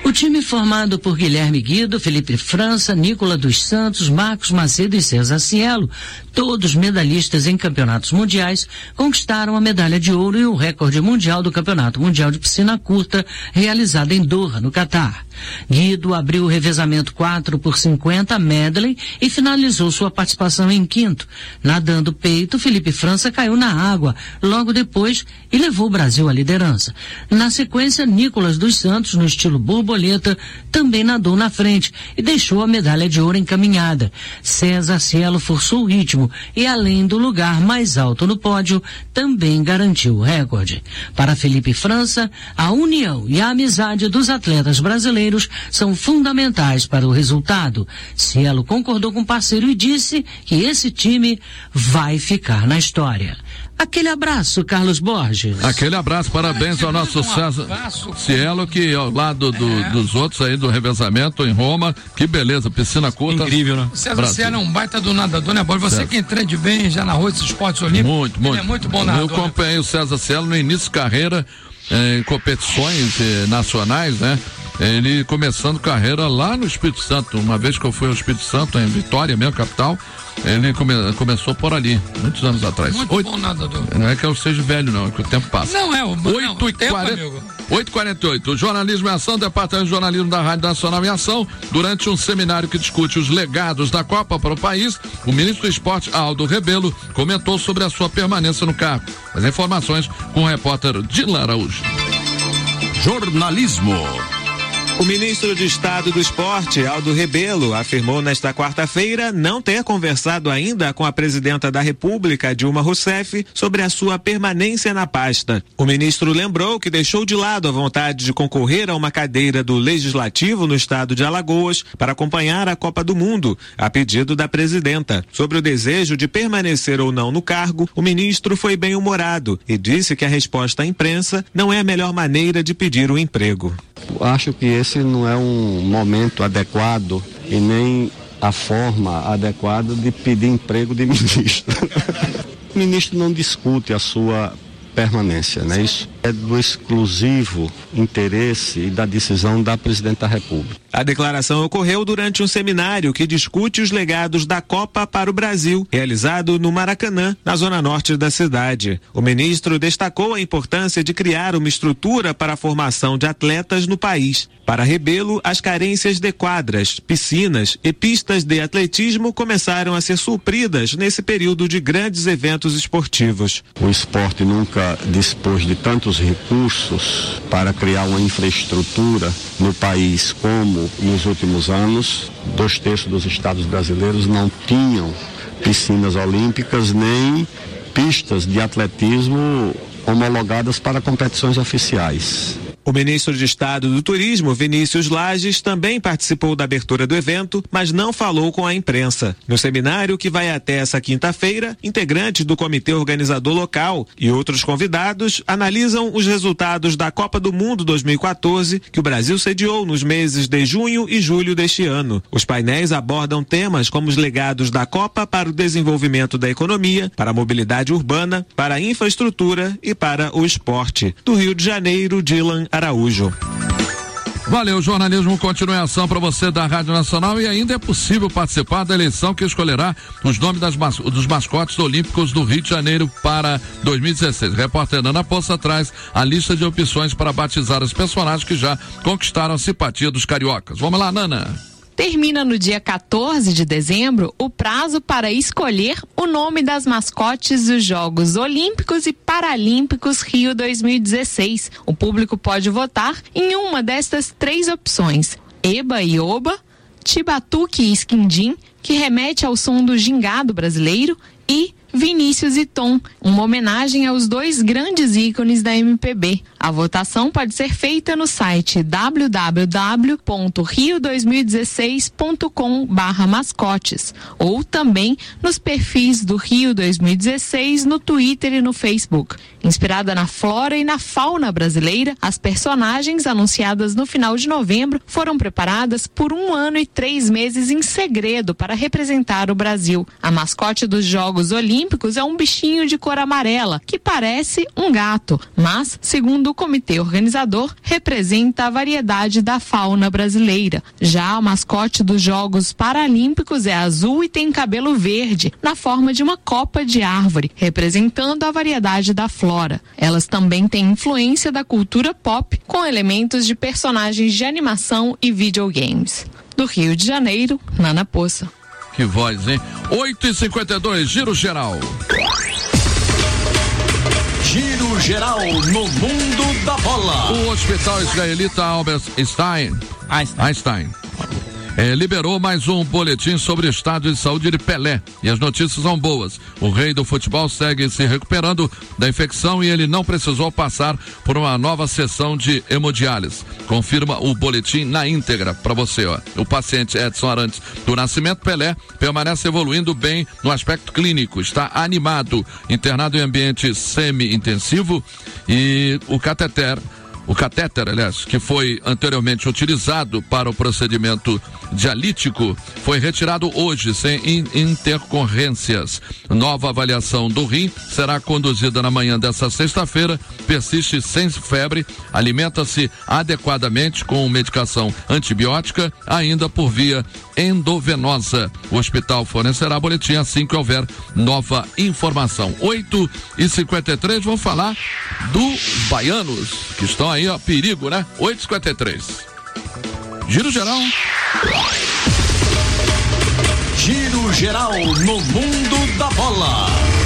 O time formado por Guilherme Guido, Felipe França, Nicola dos Santos, Marcos Macedo e César Cielo, todos medalhistas em campeonatos mundiais, conquistaram a medalha de ouro e o recorde mundial do Campeonato Mundial de Piscina Curta, realizado em Doha, no Catar. Guido abriu o revezamento quatro por cinquenta medley e finalizou sua participação em quinto. Nadando peito, Felipe França caiu na água logo depois e levou o Brasil à liderança. Na sequência, Nicolas dos Santos, no estilo borboleta, também nadou na frente e deixou a medalha de ouro encaminhada. César Cielo forçou o ritmo e, além do lugar mais alto no pódio, também garantiu o recorde. Para Felipe França, a união e a amizade dos atletas brasileiros são fundamentais para o resultado. Cielo concordou com o parceiro e disse que esse time vai ficar na história. Aquele abraço, Carlos Borges. Aquele abraço, parabéns ao nosso César Cielo, que ao lado do, é. dos outros aí do revezamento em Roma, que beleza, piscina curta. Incrível, né? César Cielo é um baita do nadador, né, Borges? Você César. que entende bem, já narrou esses esportes olímpicos. Muito, muito. Ele é muito bom nadador. Eu acompanhei o César Cielo no início de carreira, eh, em competições eh, nacionais, né? Ele começando carreira lá no Espírito Santo. Uma vez que eu fui ao Espírito Santo, em Vitória, minha capital, ele come, começou por ali, muitos anos atrás. Muito Oito, bom nadador. Não é que eu seja velho, não, é que o tempo passa. Não é o, oito e quarenta e oito. O Jornalismo em Ação, Departamento de Jornalismo da Rádio Nacional em Ação, durante um seminário que discute os legados da Copa para o país, o ministro do Esporte, Aldo Rebelo, comentou sobre a sua permanência no cargo. As informações com o repórter Dilan Araújo. Jornalismo. O ministro de Estado do Esporte, Aldo Rebelo, afirmou nesta quarta-feira não ter conversado ainda com a presidenta da República, Dilma Rousseff, sobre a sua permanência na pasta. O ministro lembrou que deixou de lado a vontade de concorrer a uma cadeira do Legislativo no estado de Alagoas para acompanhar a Copa do Mundo, a pedido da presidenta. Sobre o desejo de permanecer ou não no cargo, o ministro foi bem-humorado e disse que a resposta à imprensa não é a melhor maneira de pedir o emprego. Acho que esse não é um momento adequado e nem a forma adequada de pedir emprego de ministro. O ministro não discute a sua permanência, não é isso? É do exclusivo interesse e da decisão da presidenta da República. A declaração ocorreu durante um seminário que discute os legados da Copa para o Brasil, realizado no Maracanã, na zona norte da cidade. O ministro destacou a importância de criar uma estrutura para a formação de atletas no país. Para Rebelo, as carências de quadras, piscinas e pistas de atletismo começaram a ser supridas nesse período de grandes eventos esportivos. O esporte nunca dispôs de tantos recursos para criar uma infraestrutura no país como nos últimos anos. Dois terços dos estados brasileiros não tinham piscinas olímpicas nem pistas de atletismo homologadas para competições oficiais. O ministro de Estado do Turismo, Vinícius Lages, também participou da abertura do evento, mas não falou com a imprensa. No seminário, que vai até essa quinta-feira, integrantes do comitê organizador local e outros convidados analisam os resultados da Copa do Mundo dois mil e quatorze, que o Brasil sediou nos meses de junho e julho deste ano. Os painéis abordam temas como os legados da Copa para o desenvolvimento da economia, para a mobilidade urbana, para a infraestrutura e para o esporte. Do Rio de Janeiro, Dilan Araújo. Valeu, jornalismo continua em ação para você da Rádio Nacional e ainda é possível participar da eleição que escolherá os nomes das mas, dos mascotes olímpicos do Rio de Janeiro para dois mil e dezesseis. Repórter Ana Poça traz a lista de opções para batizar os personagens que já conquistaram a simpatia dos cariocas. Vamos lá, Nana. Termina no dia quatorze de dezembro o prazo para escolher o nome das mascotes dos Jogos Olímpicos e Paralímpicos Rio dois mil e dezesseis. O público pode votar em uma destas três opções: Eba e Oba, Tibatuque e Esquindim, que remete ao som do gingado brasileiro, e Vinícius e Tom, uma homenagem aos dois grandes ícones da M P B. A votação pode ser feita no site w w w ponto rio dois mil e dezesseis ponto com barra mascotes ou também nos perfis do Rio dois mil e dezesseis no Twitter e no Facebook. Inspirada na flora e na fauna brasileira, as personagens anunciadas no final de novembro foram preparadas por um ano e três meses em segredo para representar o Brasil. A mascote dos Jogos Olímpicos paralímpicos é um bichinho de cor amarela, que parece um gato, mas, segundo o comitê organizador, representa a variedade da fauna brasileira. Já o mascote dos Jogos Paralímpicos é azul e tem cabelo verde, na forma de uma copa de árvore, representando a variedade da flora. Elas também têm influência da cultura pop, com elementos de personagens de animação e videogames. Do Rio de Janeiro, Nana Poça. Que voz, hein? oito e cinquenta e dois, Giro Geral. Giro Geral no Mundo da Bola. O Hospital Israelita Albert Einstein, Einstein, Einstein é, liberou mais um boletim sobre o estado de saúde de Pelé. E as notícias são boas. O rei do futebol segue se recuperando da infecção e ele não precisou passar por uma nova sessão de hemodiálise. Confirma o boletim na íntegra para você, ó. O paciente Edson Arantes do Nascimento Pelé permanece evoluindo bem no aspecto clínico. Está animado, internado em ambiente semi-intensivo e o cateter O catéter, aliás, que foi anteriormente utilizado para o procedimento dialítico, foi retirado hoje sem in- intercorrências. Nova avaliação do rim será conduzida na manhã dessa sexta-feira. Persiste sem febre, alimenta-se adequadamente com medicação antibiótica, ainda por via endovenosa. O hospital fornecerá boletim assim que houver nova informação. oito e cinquenta e três, vamos falar dos baianos, que estão aí, ó, perigo, né? oito e cinquenta e três. Giro Geral. Giro Geral no Mundo da Bola.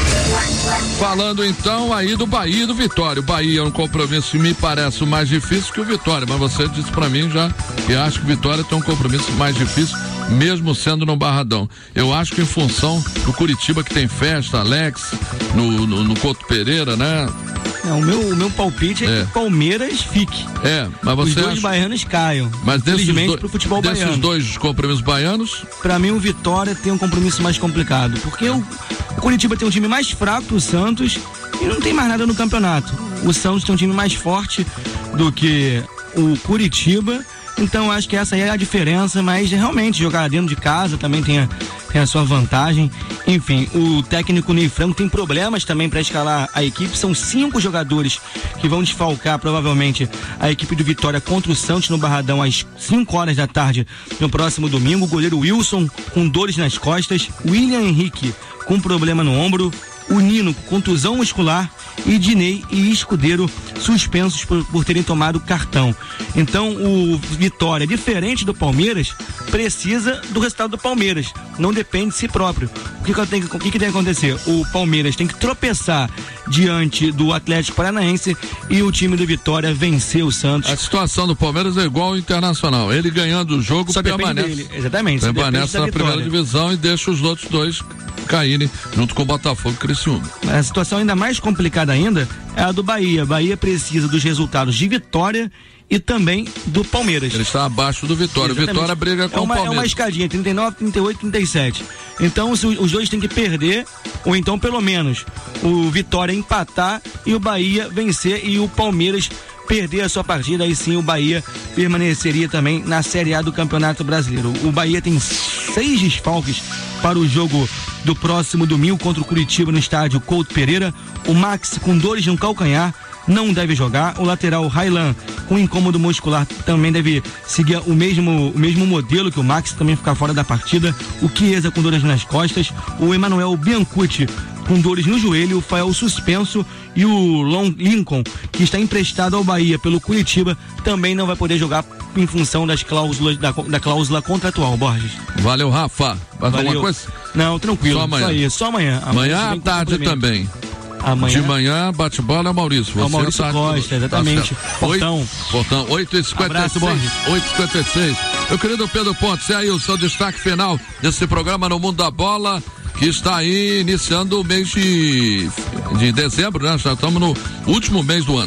Falando então aí do Bahia e do Vitória. O Bahia é um compromisso que me parece mais difícil que o Vitória, mas você disse pra mim já que acha que o Vitória tem um compromisso mais difícil, mesmo sendo no Barradão. Eu acho que em função do Curitiba, que tem festa, Alex, no, no, no Couto Pereira, né? Não, o meu, o meu palpite é, É. que Palmeiras fique. É, mas você Os dois acha- baianos caiam. Mas desses, Infelizmente, dois, pro futebol desses baiano. dois compromissos baianos, Pra mim, o Vitória tem um compromisso mais complicado. Porque o, o Curitiba tem um time mais fraco que o Santos e não tem mais nada no campeonato. O Santos tem um time mais forte do que o Curitiba. Então, acho que essa aí é a diferença. Mas realmente, jogar dentro de casa também tem a, tem a sua vantagem. Enfim, o técnico Ney Franco tem problemas também para escalar a equipe. São cinco jogadores que vão desfalcar provavelmente a equipe do Vitória contra o Santos no Barradão às cinco horas da tarde no próximo domingo. O goleiro Wilson com dores nas costas, William Henrique com problema no ombro, o Nino com contusão muscular e Dinei e Escudeiro suspensos por, por terem tomado cartão. Então o Vitória, diferente do Palmeiras, precisa do resultado do Palmeiras, não depende de si próprio. O que, que, tem, o que, que tem que acontecer? O Palmeiras tem que tropeçar diante do Atlético Paranaense e o time do Vitória vencer o Santos. a situação do Palmeiras é igual ao Internacional. Ele ganhando o jogo, Só depende permanece. dele. Exatamente, só Permanece depende da na primeira vitória. divisão e deixa os outros dois caírem junto com o Botafogo e Criciúma. A situação ainda mais complicada ainda é a do Bahia. Bahia precisa dos resultados de Vitória e também do Palmeiras. Ele está abaixo do Vitória. O Exatamente. Vitória briga com é uma, o É uma Palmeiras. escadinha, trinta e nove, trinta e oito, trinta e sete. Então se os dois têm que perder, ou então pelo menos o Vitória empatar e o Bahia vencer e o Palmeiras perder a sua partida, aí sim o Bahia permaneceria também na Série A do Campeonato Brasileiro. O Bahia tem seis desfalques para o jogo do próximo domingo contra o Curitiba no estádio Couto Pereira. O Max com dores no calcanhar não deve jogar. O lateral Railan com incômodo muscular também deve seguir o mesmo, o mesmo modelo que o Max, também ficar fora da partida. O Chiesa com dores nas costas. O Emanuel Biancucci com dores no joelho. O Fael suspenso. E o Long Lincoln, que está emprestado ao Bahia pelo Curitiba, também não vai poder jogar em função das cláusulas da, da cláusula contratual, Borges. Valeu, Rafa. Vai Valeu. alguma coisa? Não, tranquilo. Só amanhã. Só, isso, só amanhã. Amanhã se à vem com tarde complemento. também. Amanhã. De manhã, bate-bola é o Maurício. É o Você Maurício à tarde- Costa, exatamente. Tá certo. Portão. Oito- Portão, oito e cinquenta e seis. Abraço, Borges. oito e cinquenta e seis. Meu querido Pedro Pontes, é aí o seu destaque final desse programa no Mundo da Bola, que está aí iniciando o mês de, de dezembro, né? Já estamos no último mês do ano.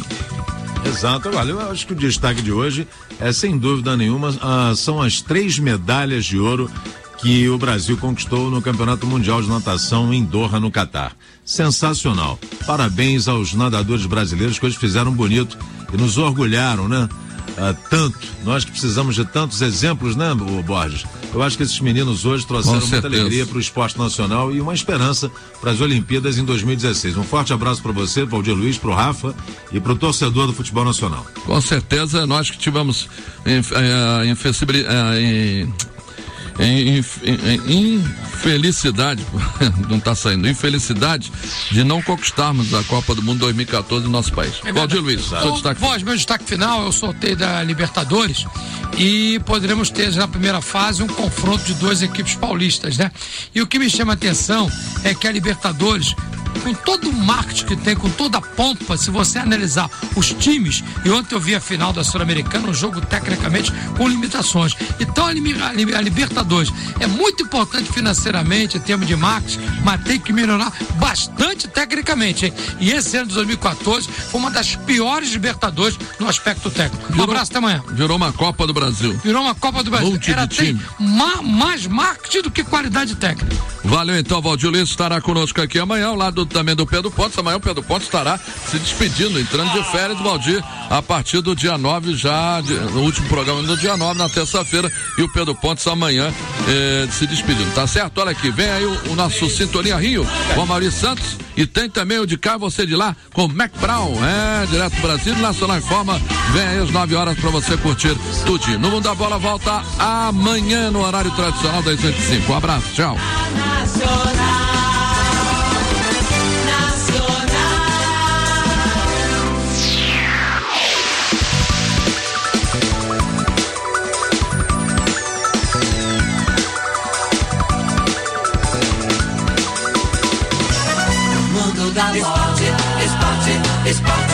Exato, olha, eu acho que o destaque de hoje é, sem dúvida nenhuma, ah, são as três medalhas de ouro que o Brasil conquistou no Campeonato Mundial de Natação em Doha, no Catar. Sensacional. Parabéns aos nadadores brasileiros que hoje fizeram bonito e nos orgulharam, né? uh, tanto. Nós que precisamos de tantos exemplos, né, Borges? Eu acho que esses meninos hoje trouxeram muita alegria para o esporte nacional e uma esperança para as Olimpíadas em dois mil e dezesseis. Um forte abraço para você, Valdir Luiz, para o Rafa e para o torcedor do futebol nacional. Com certeza, nós que tivemos em, em, em, em, em infelicidade, não está saindo, infelicidade de não conquistarmos a Copa do Mundo dois mil e quatorze no nosso país. É Valdir Luiz, seu destaque. Voz, meu destaque final é o sorteio da Libertadores e poderemos ter na primeira fase um confronto de duas equipes paulistas, né? E o que me chama a atenção é que a Libertadores, com todo o marketing que tem, com toda a pompa, se você analisar os times, e ontem eu vi a final da Sul-Americana, um jogo tecnicamente com limitações. Então a, a, a Libertadores é muito importante financeiramente, em termos de marketing, mas tem que melhorar bastante tecnicamente, hein? E esse ano de dois mil e quatorze foi uma das piores Libertadores no aspecto técnico. Um Virou, abraço, até amanhã. Virou uma Copa do Brasil. Virou uma Copa do Brasil. Monte Era de tem time. ma, mais marketing do que qualidade técnica. Valeu então, Valdir Luiz estará conosco aqui amanhã, ao lado também do Pedro Pontes. Amanhã o Pedro Pontes estará se despedindo, entrando de férias, Valdir, a partir do dia nove, já de, no último programa do dia nove, na terça-feira, e o Pedro Pontes amanhã eh, se despedindo, tá certo? Olha aqui, vem aí o, o nosso Sintonia Rio com a Maurício Santos, e tem também o de cá, você de lá, com o Mac Brown, é, direto do Brasil, Nacional em Forma, vem aí às nove horas pra você curtir tudo. No Mundo da Bola volta amanhã no horário tradicional das oito e cinco. Um abraço, tchau. Esporte, esporte, esporte.